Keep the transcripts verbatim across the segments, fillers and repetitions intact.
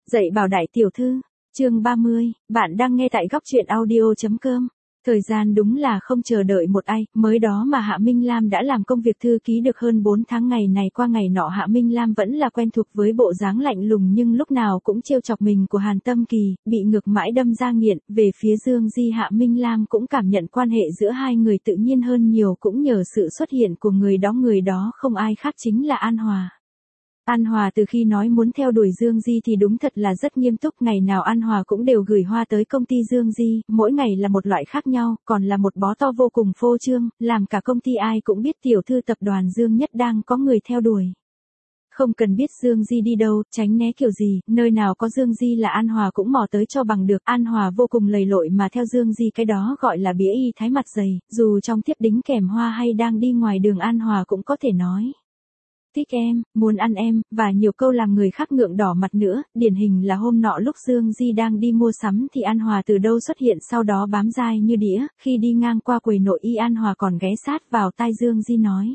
Dạy bảo đại tiểu thư, chương ba mươi, bạn đang nghe tại góc truyện audio.com. Thời gian đúng là không chờ đợi một ai, mới đó mà Hạ Minh Lam đã làm công việc thư ký được hơn bốn tháng. Ngày này qua ngày nọ Hạ Minh Lam vẫn là quen thuộc với bộ dáng lạnh lùng nhưng lúc nào cũng trêu chọc mình của Hàn Tâm Kỳ, bị ngược mãi đâm ra nghiện. Về phía Dương Di, Hạ Minh Lam cũng cảm nhận quan hệ giữa hai người tự nhiên hơn nhiều, cũng nhờ sự xuất hiện của người đó. Người đó không ai khác chính là An Hòa. An Hòa từ khi nói muốn theo đuổi Dương Di thì đúng thật là rất nghiêm túc, ngày nào An Hòa cũng đều gửi hoa tới công ty Dương Di, mỗi ngày là một loại khác nhau, còn là một bó to vô cùng phô trương, làm cả công ty ai cũng biết tiểu thư tập đoàn Dương Nhất đang có người theo đuổi. Không cần biết Dương Di đi đâu, tránh né kiểu gì, nơi nào có Dương Di là An Hòa cũng mò tới cho bằng được. An Hòa vô cùng lầy lội mà theo Dương Di, cái đó gọi là bía y thái mặt dày, dù trong tiếp đính kèm hoa hay đang đi ngoài đường An Hòa cũng có thể nói thích em, muốn ăn em, và nhiều câu làm người khác ngượng đỏ mặt nữa. Điển hình là hôm nọ lúc Dương Di đang đi mua sắm thì An Hòa từ đâu xuất hiện, sau đó bám dai như đĩa, khi đi ngang qua quầy nội y An Hòa còn ghé sát vào tai Dương Di nói: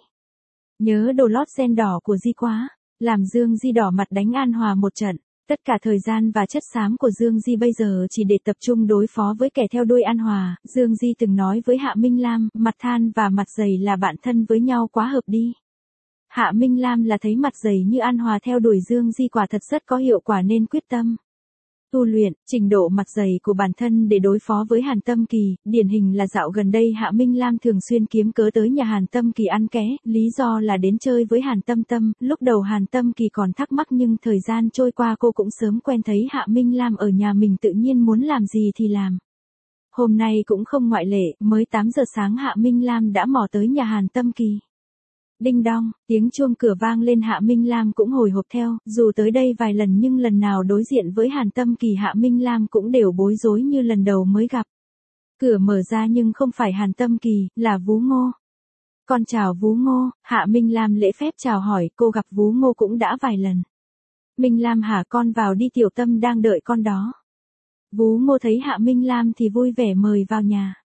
nhớ đồ lót sen đỏ của Di quá, làm Dương Di đỏ mặt đánh An Hòa một trận. Tất cả thời gian và chất xám của Dương Di bây giờ chỉ để tập trung đối phó với kẻ theo đuôi An Hòa. Dương Di từng nói với Hạ Minh Lam, mặt than và mặt dày là bạn thân với nhau quá hợp đi. Hạ Minh Lam là thấy mặt dày như An Hòa theo đuổi Dương Di quả thật rất có hiệu quả nên quyết tâm tu luyện trình độ mặt dày của bản thân để đối phó với Hàn Tâm Kỳ. Điển hình là dạo gần đây Hạ Minh Lam thường xuyên kiếm cớ tới nhà Hàn Tâm Kỳ ăn ké, lý do là đến chơi với Hàn Tâm Tâm. Lúc đầu Hàn Tâm Kỳ còn thắc mắc nhưng thời gian trôi qua cô cũng sớm quen thấy Hạ Minh Lam ở nhà mình tự nhiên muốn làm gì thì làm. Hôm nay cũng không ngoại lệ, mới tám giờ sáng Hạ Minh Lam đã mò tới nhà Hàn Tâm Kỳ. Đinh đong, tiếng chuông cửa vang lên, Hạ Minh Lam cũng hồi hộp theo, dù tới đây vài lần nhưng lần nào đối diện với Hàn Tâm Kỳ Hạ Minh Lam cũng đều bối rối như lần đầu mới gặp. Cửa mở ra nhưng không phải Hàn Tâm Kỳ, là Vú Ngô. Con chào Vú Ngô, Hạ Minh Lam lễ phép chào hỏi, cô gặp Vú Ngô cũng đã vài lần. Minh Lam hả, con vào đi, Tiểu Tâm đang đợi con đó. Vú Ngô thấy Hạ Minh Lam thì vui vẻ mời vào nhà.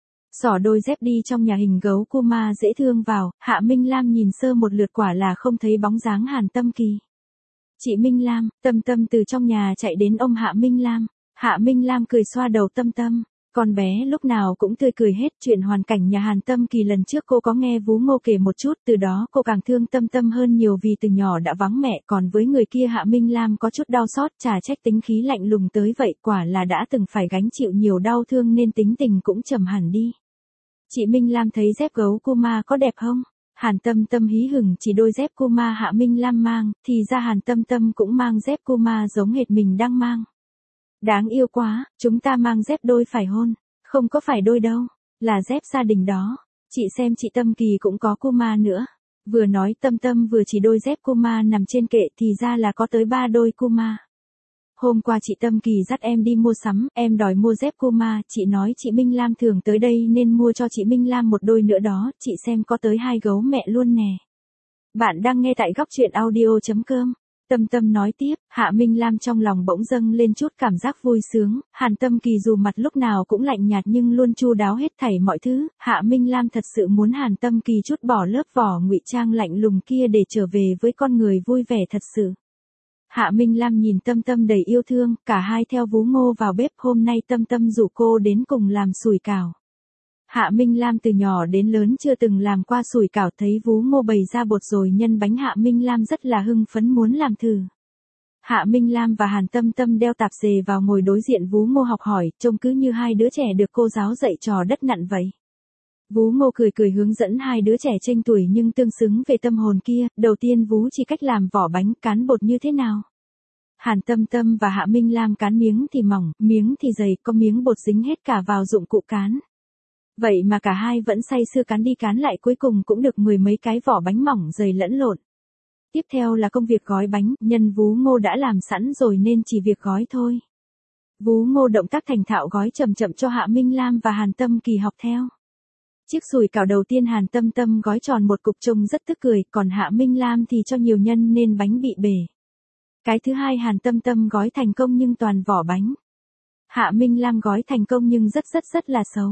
Xỏ đôi dép đi trong nhà hình gấu cô ma dễ thương vào, Hạ Minh Lam nhìn sơ một lượt quả là không thấy bóng dáng Hàn Tâm Kỳ. Chị Minh Lam, Tâm Tâm từ trong nhà chạy đến ôm Hạ Minh Lam. Hạ Minh Lam cười xoa đầu Tâm Tâm, con bé lúc nào cũng tươi cười hết. Chuyện hoàn cảnh nhà Hàn Tâm Kỳ lần trước cô có nghe Vú Ngô kể một chút, từ đó cô càng thương Tâm Tâm hơn nhiều vì từ nhỏ đã vắng mẹ. Còn với người kia Hạ Minh Lam có chút đau xót, chả trách tính khí lạnh lùng tới vậy, quả là đã từng phải gánh chịu nhiều đau thương nên tính tình cũng trầm hẳn đi. Chị Minh Lam thấy dép gấu cô ma có đẹp không? Hàn Tâm Tâm hí hửng chỉ đôi dép cô ma Hạ Minh Lam mang, thì ra Hàn Tâm Tâm cũng mang dép cô ma giống hệt mình đang mang. Đáng yêu quá, chúng ta mang dép đôi phải hôn. Không có phải đôi đâu, là dép gia đình đó. Chị xem chị Tâm Kỳ cũng có cô ma nữa. Vừa nói Tâm Tâm vừa chỉ đôi dép cô ma nằm trên kệ, thì ra là có tới ba đôi cô ma. Hôm qua chị Tâm Kỳ dắt em đi mua sắm, em đòi mua dép cô ma, chị nói chị Minh Lam thường tới đây nên mua cho chị Minh Lam một đôi nữa đó, chị xem có tới hai gấu mẹ luôn nè. Bạn đang nghe tại góc truyện audio.com. Tâm Tâm nói tiếp, Hạ Minh Lam trong lòng bỗng dâng lên chút cảm giác vui sướng. Hàn Tâm Kỳ dù mặt lúc nào cũng lạnh nhạt nhưng luôn chu đáo hết thảy mọi thứ. Hạ Minh Lam thật sự muốn Hàn Tâm Kỳ chút bỏ lớp vỏ ngụy trang lạnh lùng kia để trở về với con người vui vẻ thật sự. Hạ Minh Lam nhìn Tâm Tâm đầy yêu thương, cả hai theo Vú Ngô vào bếp. Hôm nay Tâm Tâm rủ cô đến cùng làm sủi cảo. Hạ Minh Lam từ nhỏ đến lớn chưa từng làm qua sủi cảo, thấy Vú Ngô bày ra bột rồi nhân bánh Hạ Minh Lam rất là hưng phấn muốn làm thử. Hạ Minh Lam và Hàn Tâm Tâm đeo tạp dề vào ngồi đối diện Vú Ngô học hỏi, trông cứ như hai đứa trẻ được cô giáo dạy trò đất nặn vậy. Vú Ngô cười cười hướng dẫn hai đứa trẻ chênh tuổi nhưng tương xứng về tâm hồn kia. Đầu tiên Vú chỉ cách làm vỏ bánh, cán bột như thế nào. Hàn Tâm Tâm và Hạ Minh Lam cán miếng thì mỏng, miếng thì dày, có miếng bột dính hết cả vào dụng cụ cán. Vậy mà cả hai vẫn say sưa cán đi cán lại, cuối cùng cũng được mười mấy cái vỏ bánh mỏng dày lẫn lộn. Tiếp theo là công việc gói bánh, nhân Vú Ngô đã làm sẵn rồi nên chỉ việc gói thôi. Vú Ngô động tác thành thạo gói chậm chậm cho Hạ Minh Lam và Hàn Tâm Kỳ học theo. Chiếc sủi cảo đầu tiên Hàn Tâm Tâm gói tròn một cục trông rất tức cười, còn Hạ Minh Lam thì cho nhiều nhân nên bánh bị bể. Cái thứ hai Hàn Tâm Tâm gói thành công nhưng toàn vỏ bánh. Hạ Minh Lam gói thành công nhưng rất rất rất là xấu.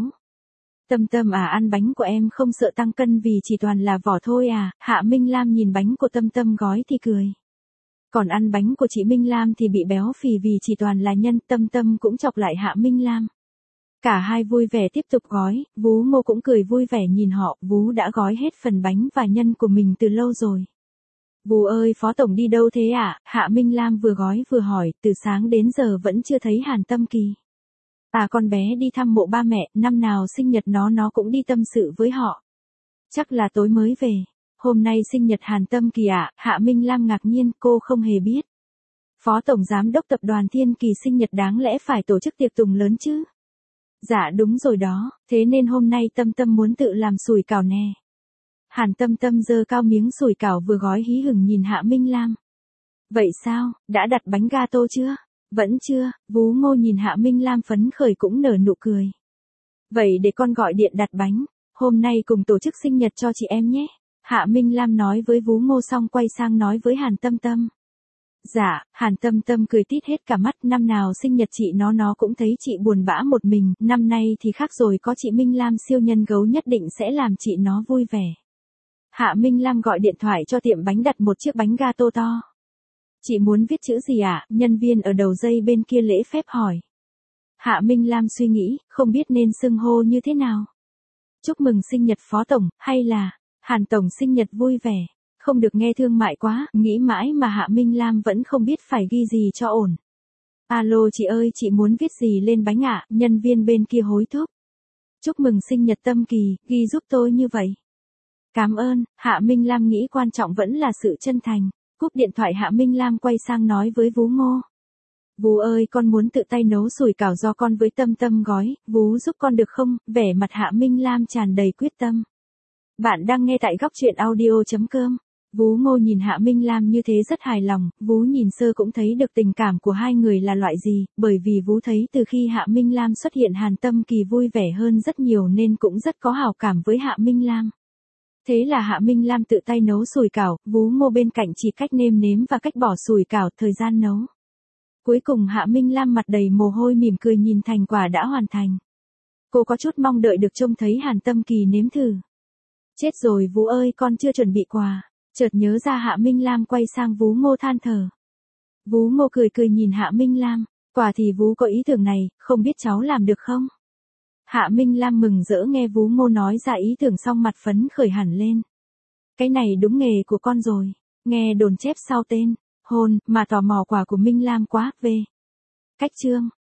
Tâm Tâm à, ăn bánh của em không sợ tăng cân vì chỉ toàn là vỏ thôi à? Hạ Minh Lam nhìn bánh của Tâm Tâm gói thì cười. Còn ăn bánh của chị Minh Lam thì bị béo phì vì chỉ toàn là nhân. Tâm Tâm cũng chọc lại Hạ Minh Lam. Cả hai vui vẻ tiếp tục gói, Vú Ngô cũng cười vui vẻ nhìn họ, Vú đã gói hết phần bánh và nhân của mình từ lâu rồi. Vú ơi, Phó Tổng đi đâu thế ạ? À? Hạ Minh Lam vừa gói vừa hỏi, từ sáng đến giờ vẫn chưa thấy Hàn Tâm Kỳ. À, con bé đi thăm mộ ba mẹ, năm nào sinh nhật nó nó cũng đi tâm sự với họ. Chắc là tối mới về. Hôm nay sinh nhật Hàn Tâm Kỳ ạ? À? Hạ Minh Lam ngạc nhiên, cô không hề biết. Phó Tổng Giám đốc Tập đoàn Thiên Kỳ sinh nhật đáng lẽ phải tổ chức tiệc tùng lớn chứ. Dạ đúng rồi đó, thế nên hôm nay Tâm Tâm muốn tự làm sủi cảo nè. Hàn Tâm Tâm giơ cao miếng sủi cảo vừa gói hí hửng nhìn Hạ Minh Lam. Vậy sao, đã đặt bánh gato chưa? Vẫn chưa, Vú Ngô nhìn Hạ Minh Lam phấn khởi cũng nở nụ cười. Vậy để con gọi điện đặt bánh, hôm nay cùng tổ chức sinh nhật cho chị em nhé. Hạ Minh Lam nói với Vú Ngô xong quay sang nói với Hàn Tâm Tâm. Dạ, Hàn Tâm Tâm cười tít hết cả mắt, năm nào sinh nhật chị nó nó cũng thấy chị buồn bã một mình, năm nay thì khác rồi, có chị Minh Lam siêu nhân gấu nhất định sẽ làm chị nó vui vẻ. Hạ Minh Lam gọi điện thoại cho tiệm bánh đặt một chiếc bánh gato to. Chị muốn viết chữ gì ạ? À? Nhân viên ở đầu dây bên kia lễ phép hỏi. Hạ Minh Lam suy nghĩ, không biết nên xưng hô như thế nào. Chúc mừng sinh nhật Phó Tổng, hay là Hàn Tổng sinh nhật vui vẻ. Không được nghe thương mại quá, nghĩ mãi mà Hạ Minh Lam vẫn không biết phải ghi gì cho ổn. Alo chị ơi, chị muốn viết gì lên bánh ạ? À? Nhân viên bên kia hối thúc. Chúc mừng sinh nhật Tâm Kỳ, ghi giúp tôi như vậy. Cảm ơn, Hạ Minh Lam nghĩ quan trọng vẫn là sự chân thành. Cúp điện thoại Hạ Minh Lam quay sang nói với Vú Ngô. Vú ơi, con muốn tự tay nấu sủi cảo do con với Tâm Tâm gói, Vú giúp con được không? Vẻ mặt Hạ Minh Lam tràn đầy quyết tâm. Bạn đang nghe tại góc truyện audio chấm com. Vú Ngô nhìn Hạ Minh Lam như thế rất hài lòng, Vú nhìn sơ cũng thấy được tình cảm của hai người là loại gì, bởi vì Vú thấy từ khi Hạ Minh Lam xuất hiện Hàn Tâm Kỳ vui vẻ hơn rất nhiều nên cũng rất có hảo cảm với Hạ Minh Lam. Thế là Hạ Minh Lam tự tay nấu sủi cảo, Vú Ngô bên cạnh chỉ cách nêm nếm và cách bỏ sủi cảo, thời gian nấu. Cuối cùng Hạ Minh Lam mặt đầy mồ hôi mỉm cười nhìn thành quả đã hoàn thành. Cô có chút mong đợi được trông thấy Hàn Tâm Kỳ nếm thử. Chết rồi Vú ơi, con chưa chuẩn bị quà. Chợt nhớ ra Hạ Minh Lam quay sang Vú Ngô than thở. Vú Ngô cười cười nhìn Hạ Minh Lam, quà thì Vú có ý tưởng này, không biết cháu làm được không? Hạ Minh Lam mừng rỡ nghe Vú Ngô nói ra ý tưởng xong mặt phấn khởi hẳn lên. Cái này đúng nghề của con rồi, nghe đồn chép sau tên, hôn, mà tò mò quà của Minh Lam quá, về. Cách chương.